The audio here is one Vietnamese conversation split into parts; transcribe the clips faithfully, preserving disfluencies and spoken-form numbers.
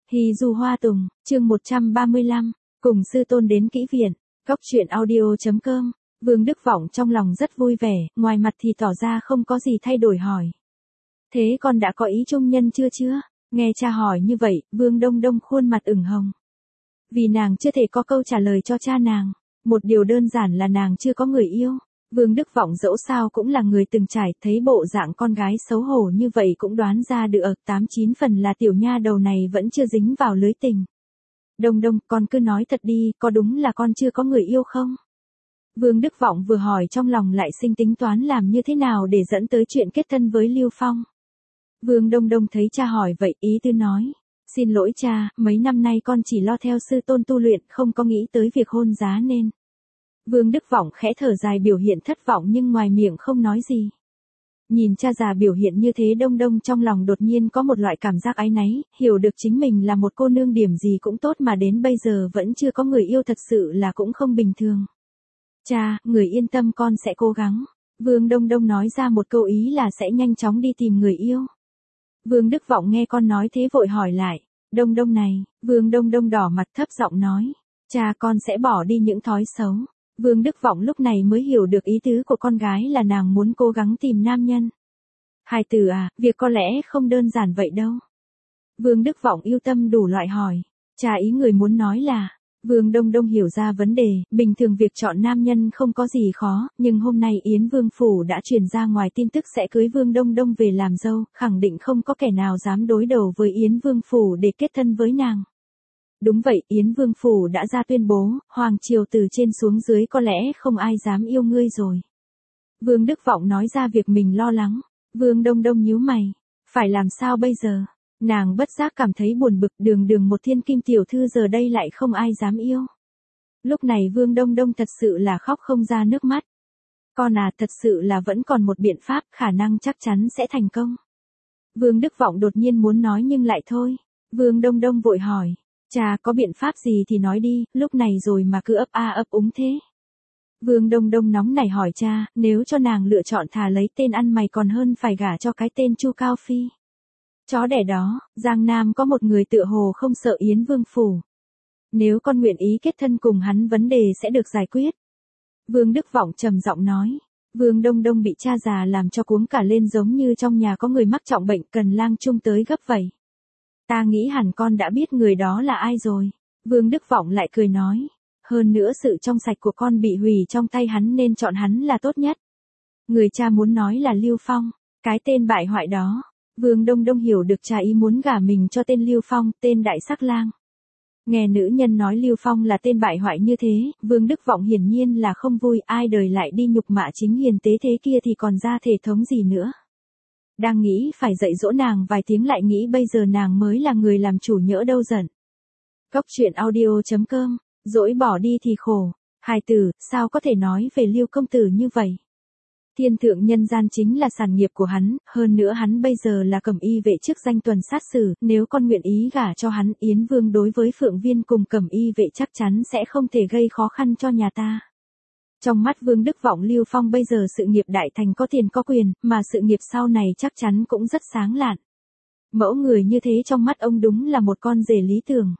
Hì dù hoa tùng, chương một trăm ba mươi lăm, cùng sư tôn đến kỹ viện, góc truyện audio.com, Vương Đức Vọng trong lòng rất vui vẻ, ngoài mặt thì tỏ ra không có gì thay đổi hỏi. Thế con đã có ý chung nhân chưa chưa? Nghe cha hỏi như vậy, Vương Đông Đông khuôn mặt ửng hồng. Vì nàng chưa thể có câu trả lời cho cha nàng, một điều đơn giản là nàng chưa có người yêu. Vương Đức Vọng dẫu sao cũng là người từng trải, thấy bộ dạng con gái xấu hổ như vậy cũng đoán ra được tám chín phần là tiểu nha đầu này vẫn chưa dính vào lưới tình. Đông Đông, con cứ nói thật đi, có đúng là con chưa có người yêu không? Vương Đức Vọng vừa hỏi trong lòng lại sinh tính toán làm như thế nào để dẫn tới chuyện kết thân với Lưu Phong. Vương Đông Đông thấy cha hỏi vậy, ý tư nói. Xin lỗi cha, mấy năm nay con chỉ lo theo sư tôn tu luyện, không có nghĩ tới việc hôn giá nên. Vương Đức Vọng khẽ thở dài biểu hiện thất vọng nhưng ngoài miệng không nói gì. Nhìn cha già biểu hiện như thế Đông Đông trong lòng đột nhiên có một loại cảm giác áy náy, hiểu được chính mình là một cô nương điểm gì cũng tốt mà đến bây giờ vẫn chưa có người yêu thật sự là cũng không bình thường. Cha, người yên tâm con sẽ cố gắng. Vương Đông Đông nói ra một câu ý là sẽ nhanh chóng đi tìm người yêu. Vương Đức Vọng nghe con nói thế vội hỏi lại, Đông Đông này, Vương Đông Đông đỏ mặt thấp giọng nói, cha con sẽ bỏ đi những thói xấu. Vương Đức Vọng lúc này mới hiểu được ý tứ của con gái là nàng muốn cố gắng tìm nam nhân. Hài tử à, việc có lẽ không đơn giản vậy đâu. Vương Đức Vọng yêu tâm đủ loại hỏi, cha ý người muốn nói là, Vương Đông Đông hiểu ra vấn đề, bình thường việc chọn nam nhân không có gì khó, nhưng hôm nay Yến Vương Phủ đã truyền ra ngoài tin tức sẽ cưới Vương Đông Đông về làm dâu, khẳng định không có kẻ nào dám đối đầu với Yến Vương Phủ để kết thân với nàng. Đúng vậy, Yến Vương Phủ đã ra tuyên bố, Hoàng Triều từ trên xuống dưới có lẽ không ai dám yêu ngươi rồi. Vương Đức Vọng nói ra việc mình lo lắng. Vương Đông Đông nhíu mày. Phải làm sao bây giờ? Nàng bất giác cảm thấy buồn bực, đường đường một thiên kim tiểu thư giờ đây lại không ai dám yêu. Lúc này Vương Đông Đông thật sự là khóc không ra nước mắt. Con à, thật sự là vẫn còn một biện pháp, khả năng chắc chắn sẽ thành công. Vương Đức Vọng đột nhiên muốn nói nhưng lại thôi. Vương Đông Đông vội hỏi. Cha có biện pháp gì thì nói đi, lúc này rồi mà cứ ấp a ấp úng thế. Vương Đông Đông nóng nảy hỏi cha, nếu cho nàng lựa chọn thà lấy tên ăn mày còn hơn phải gả cho cái tên Chu Cao Phi. Chó đẻ đó, Giang Nam có một người tựa hồ không sợ Yến Vương Phủ. Nếu con nguyện ý kết thân cùng hắn vấn đề sẽ được giải quyết. Vương Đức Vọng trầm giọng nói. Vương Đông Đông bị cha già làm cho cuống cả lên giống như trong nhà có người mắc trọng bệnh cần lang chung tới gấp vậy. Ta nghĩ hẳn con đã biết người đó là ai rồi. Vương Đức Vọng lại cười nói. Hơn nữa sự trong sạch của con bị hủy trong tay hắn nên chọn hắn là tốt nhất. Người cha muốn nói là Lưu Phong. Cái tên bại hoại đó. Vương Đông Đông hiểu được cha ý muốn gả mình cho tên Lưu Phong, tên đại sắc lang. Nghe nữ nhân nói Lưu Phong là tên bại hoại như thế, Vương Đức Vọng hiển nhiên là không vui, ai đời lại đi nhục mạ chính hiền tế thế kia thì còn ra thể thống gì nữa. Đang nghĩ phải dạy dỗ nàng vài tiếng lại nghĩ bây giờ nàng mới là người làm chủ nhỡ đâu giận. Góc truyện audio.com, dỗi bỏ đi thì khổ. Hài tử, sao có thể nói về Lưu công tử như vậy? Thiên thượng nhân gian chính là sản nghiệp của hắn, hơn nữa hắn bây giờ là cẩm y vệ chức danh tuần sát xử, nếu con nguyện ý gả cho hắn, Yến Vương đối với Phượng Viên cùng cẩm y vệ chắc chắn sẽ không thể gây khó khăn cho nhà ta. Trong mắt Vương Đức Vọng Lưu Phong bây giờ sự nghiệp đại thành có tiền có quyền, mà sự nghiệp sau này chắc chắn cũng rất sáng lạn. Mẫu người như thế trong mắt ông đúng là một con rể lý tưởng.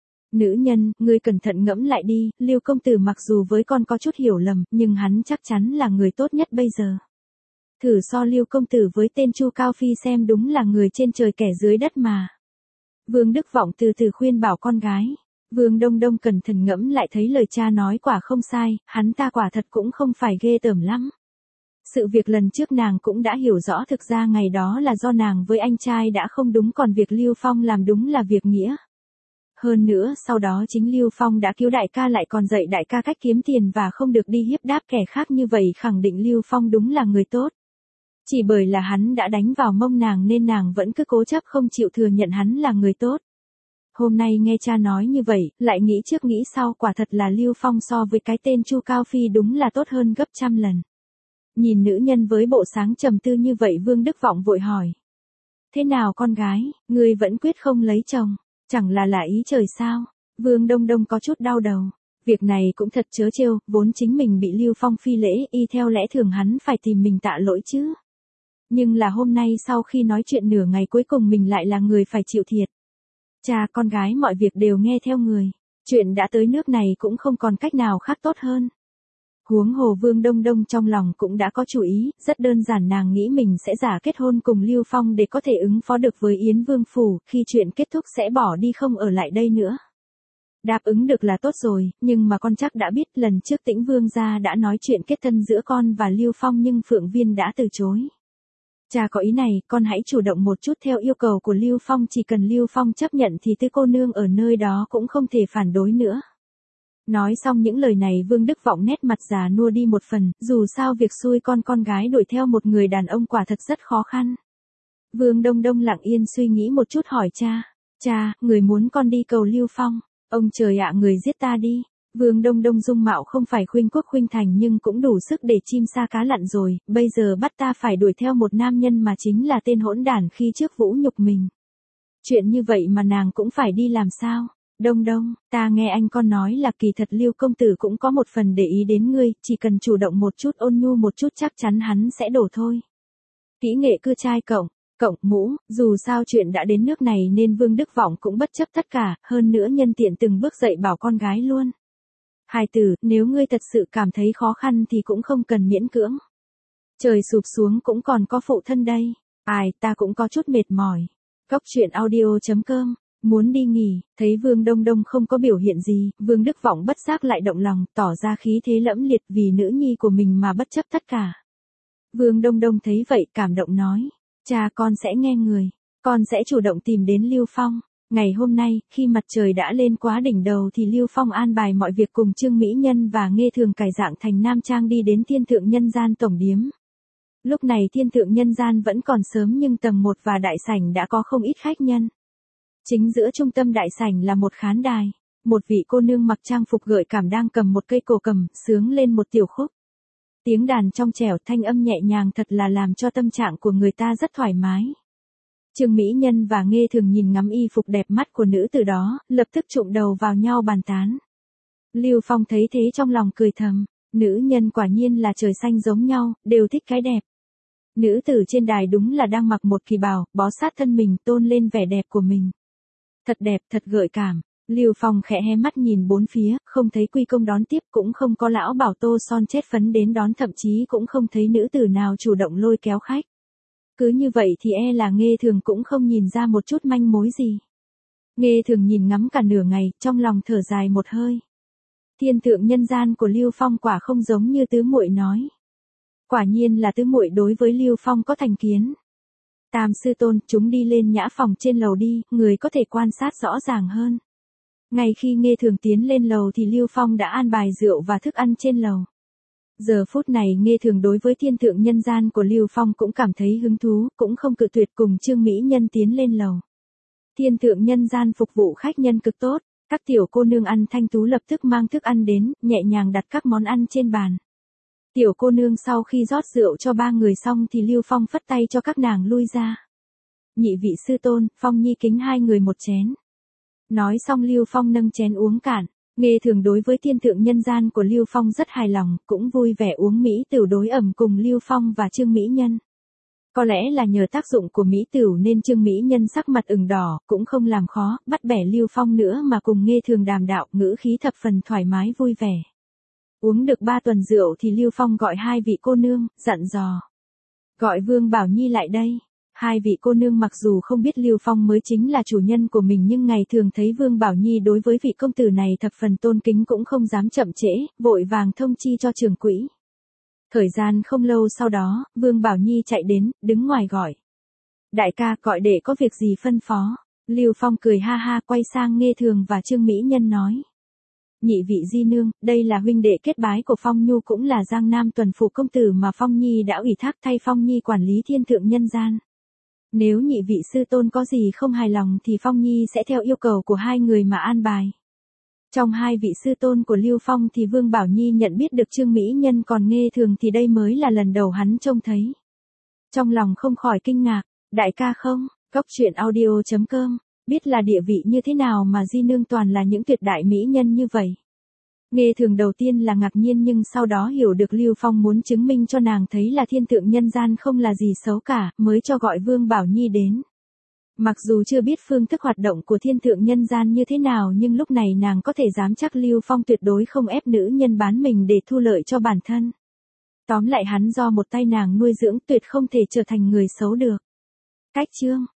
Nữ nhân, ngươi cẩn thận ngẫm lại đi, Lưu công tử mặc dù với con có chút hiểu lầm, nhưng hắn chắc chắn là người tốt nhất bây giờ. Thử so Lưu công tử với tên Chu Cao Phi xem đúng là người trên trời kẻ dưới đất mà. Vương Đức Vọng từ từ khuyên bảo con gái. Vương Đông Đông cẩn thận ngẫm lại thấy lời cha nói quả không sai, hắn ta quả thật cũng không phải ghê tởm lắm. Sự việc lần trước nàng cũng đã hiểu rõ thực ra ngày đó là do nàng với anh trai đã không đúng còn việc Lưu Phong làm đúng là việc nghĩa. Hơn nữa sau đó chính Lưu Phong đã cứu đại ca lại còn dạy đại ca cách kiếm tiền và không được đi hiếp đáp kẻ khác như vậy khẳng định Lưu Phong đúng là người tốt. Chỉ bởi là hắn đã đánh vào mông nàng nên nàng vẫn cứ cố chấp không chịu thừa nhận hắn là người tốt. Hôm nay nghe cha nói như vậy, lại nghĩ trước nghĩ sau quả thật là Lưu Phong so với cái tên Chu Cao Phi đúng là tốt hơn gấp trăm lần. Nhìn nữ nhân với bộ sáng trầm tư như vậy Vương Đức Vọng vội hỏi. Thế nào con gái, ngươi vẫn quyết không lấy chồng, chẳng là là ý trời sao? Vương Đông Đông có chút đau đầu. Việc này cũng thật trớ trêu, vốn chính mình bị Lưu Phong phi lễ, y theo lẽ thường hắn phải tìm mình tạ lỗi chứ. Nhưng là hôm nay sau khi nói chuyện nửa ngày cuối cùng mình lại là người phải chịu thiệt. Cha con gái mọi việc đều nghe theo người. Chuyện đã tới nước này cũng không còn cách nào khác tốt hơn. Huống hồ Vương Đông Đông trong lòng cũng đã có chủ ý, rất đơn giản nàng nghĩ mình sẽ giả kết hôn cùng Lưu Phong để có thể ứng phó được với Yến Vương Phủ, khi chuyện kết thúc sẽ bỏ đi không ở lại đây nữa. Đáp ứng được là tốt rồi, nhưng mà con chắc đã biết lần trước Tĩnh Vương gia đã nói chuyện kết thân giữa con và Lưu Phong nhưng Phượng Viên đã từ chối. Cha có ý này, con hãy chủ động một chút theo yêu cầu của Lưu Phong, chỉ cần Lưu Phong chấp nhận thì Tư cô nương ở nơi đó cũng không thể phản đối nữa. Nói xong những lời này Vương Đức Vọng nét mặt già nua đi một phần, dù sao việc xui con con gái đuổi theo một người đàn ông quả thật rất khó khăn. Vương Đông Đông lặng yên suy nghĩ một chút hỏi cha, cha, người muốn con đi cầu Lưu Phong, ông trời ạ người giết ta đi. Vương Đông Đông dung mạo không phải khuynh quốc khuynh thành nhưng cũng đủ sức để chim sa cá lặn rồi, bây giờ bắt ta phải đuổi theo một nam nhân mà chính là tên hỗn đản khi trước vũ nhục mình. Chuyện như vậy mà nàng cũng phải đi làm sao? Đông Đông, ta nghe anh con nói là kỳ thật Lưu công tử cũng có một phần để ý đến ngươi, chỉ cần chủ động một chút ôn nhu một chút chắc chắn hắn sẽ đổ thôi. Kỹ nghệ cưa trai cộng, cộng mũ, dù sao chuyện đã đến nước này nên Vương Đức Vọng cũng bất chấp tất cả, hơn nữa nhân tiện từng bước dậy bảo con gái luôn. Hài tử, nếu ngươi thật sự cảm thấy khó khăn thì cũng không cần miễn cưỡng. Trời sụp xuống cũng còn có phụ thân đây. Ai, ta cũng có chút mệt mỏi. Cốc truyện audio chấm com, muốn đi nghỉ, thấy Vương Đông Đông không có biểu hiện gì, Vương Đức Vọng bất giác lại động lòng, tỏ ra khí thế lẫm liệt vì nữ nhi của mình mà bất chấp tất cả. Vương Đông Đông thấy vậy cảm động nói, cha con sẽ nghe người, con sẽ chủ động tìm đến Lưu Phong. Ngày hôm nay, khi mặt trời đã lên quá đỉnh đầu thì Lưu Phong an bài mọi việc cùng Trương Mỹ Nhân và Nghê Thường cải dạng thành nam trang đi đến Thiên Thượng Nhân Gian tổng điếm. Lúc này Thiên Thượng Nhân Gian vẫn còn sớm nhưng tầng một và đại sảnh đã có không ít khách nhân. Chính giữa trung tâm đại sảnh là một khán đài, một vị cô nương mặc trang phục gợi cảm đang cầm một cây cổ cầm, sướng lên một tiểu khúc. Tiếng đàn trong trẻo thanh âm nhẹ nhàng thật là làm cho tâm trạng của người ta rất thoải mái. Trương Mỹ Nhân và Nghê Thường nhìn ngắm y phục đẹp mắt của nữ tử đó, lập tức trụm đầu vào nhau bàn tán. Lưu Phong thấy thế trong lòng cười thầm, nữ nhân quả nhiên là trời xanh giống nhau, đều thích cái đẹp. Nữ tử trên đài đúng là đang mặc một kỳ bào, bó sát thân mình tôn lên vẻ đẹp của mình. Thật đẹp, thật gợi cảm. Lưu Phong khẽ hé mắt nhìn bốn phía, không thấy Quy Công đón tiếp, cũng không có lão Bảo Tô son chết phấn đến đón, thậm chí cũng không thấy nữ tử nào chủ động lôi kéo khách. Cứ như vậy thì e là Nghê Thường cũng không nhìn ra một chút manh mối gì. Nghê Thường nhìn ngắm cả nửa ngày, trong lòng thở dài một hơi. Thiên Thượng Nhân Gian của Lưu Phong quả không giống như tứ muội nói. Quả nhiên là tứ muội đối với Lưu Phong có thành kiến. Tam sư tôn, chúng đi lên nhã phòng trên lầu đi, người có thể quan sát rõ ràng hơn. Ngay khi Nghê Thường tiến lên lầu thì Lưu Phong đã an bài rượu và thức ăn trên lầu. Giờ phút này Nghê Thường đối với Thiên Thượng Nhân Gian của Lưu Phong cũng cảm thấy hứng thú, cũng không cự tuyệt cùng Trương Mỹ Nhân tiến lên lầu. Thiên Thượng Nhân Gian phục vụ khách nhân cực tốt, các tiểu cô nương ăn thanh tú lập tức mang thức ăn đến, nhẹ nhàng đặt các món ăn trên bàn. Tiểu cô nương sau khi rót rượu cho ba người xong thì Lưu Phong phất tay cho các nàng lui ra. Nhị vị sư tôn, Phong Nhi kính hai người một chén. Nói xong Lưu Phong nâng chén uống cạn. Nghê Thường đối với Thiên Thượng Nhân Gian của Lưu Phong rất hài lòng, cũng vui vẻ uống mỹ tửu đối ẩm cùng Lưu Phong và Trương Mỹ Nhân. Có lẽ là nhờ tác dụng của mỹ tửu nên Trương Mỹ Nhân sắc mặt ửng đỏ, cũng không làm khó, bắt bẻ Lưu Phong nữa mà cùng Nghê Thường đàm đạo, ngữ khí thập phần thoải mái vui vẻ. Uống được ba tuần rượu thì Lưu Phong gọi hai vị cô nương, dặn dò. Gọi Vương Bảo Nhi lại đây. Hai vị cô nương mặc dù không biết Lưu Phong mới chính là chủ nhân của mình nhưng ngày thường thấy Vương Bảo Nhi đối với vị công tử này thập phần tôn kính cũng không dám chậm trễ, vội vàng thông chi cho trưởng quỹ. Thời gian không lâu sau đó, Vương Bảo Nhi chạy đến, đứng ngoài gọi. Đại ca gọi để có việc gì phân phó. Lưu Phong cười ha ha quay sang Nghê Thường và Trương Mỹ Nhân nói. Nhị vị di nương, đây là huynh đệ kết bái của Phong Nhu cũng là Giang Nam tuần phủ công tử mà Phong Nhi đã ủy thác thay Phong Nhi quản lý Thiên Thượng Nhân Gian. Nếu nhị vị sư tôn có gì không hài lòng thì Phong Nhi sẽ theo yêu cầu của hai người mà an bài. Trong hai vị sư tôn của Lưu Phong thì Vương Bảo Nhi nhận biết được Trương Mỹ Nhân, còn Nghê Thường thì đây mới là lần đầu hắn trông thấy. Trong lòng không khỏi kinh ngạc, đại ca không, cốc truyện audio chấm com, biết là địa vị như thế nào mà di nương toàn là những tuyệt đại mỹ nhân như vậy. Nghê Thường đầu tiên là ngạc nhiên nhưng sau đó hiểu được Lưu Phong muốn chứng minh cho nàng thấy là Thiên Thượng Nhân Gian không là gì xấu cả, mới cho gọi Vương Bảo Nhi đến. Mặc dù chưa biết phương thức hoạt động của thiên thượng nhân gian như thế nào nhưng lúc này nàng có thể dám chắc Lưu Phong tuyệt đối không ép nữ nhân bán mình để thu lợi cho bản thân. Tóm lại hắn do một tay nàng nuôi dưỡng tuyệt không thể trở thành người xấu được. Cách chương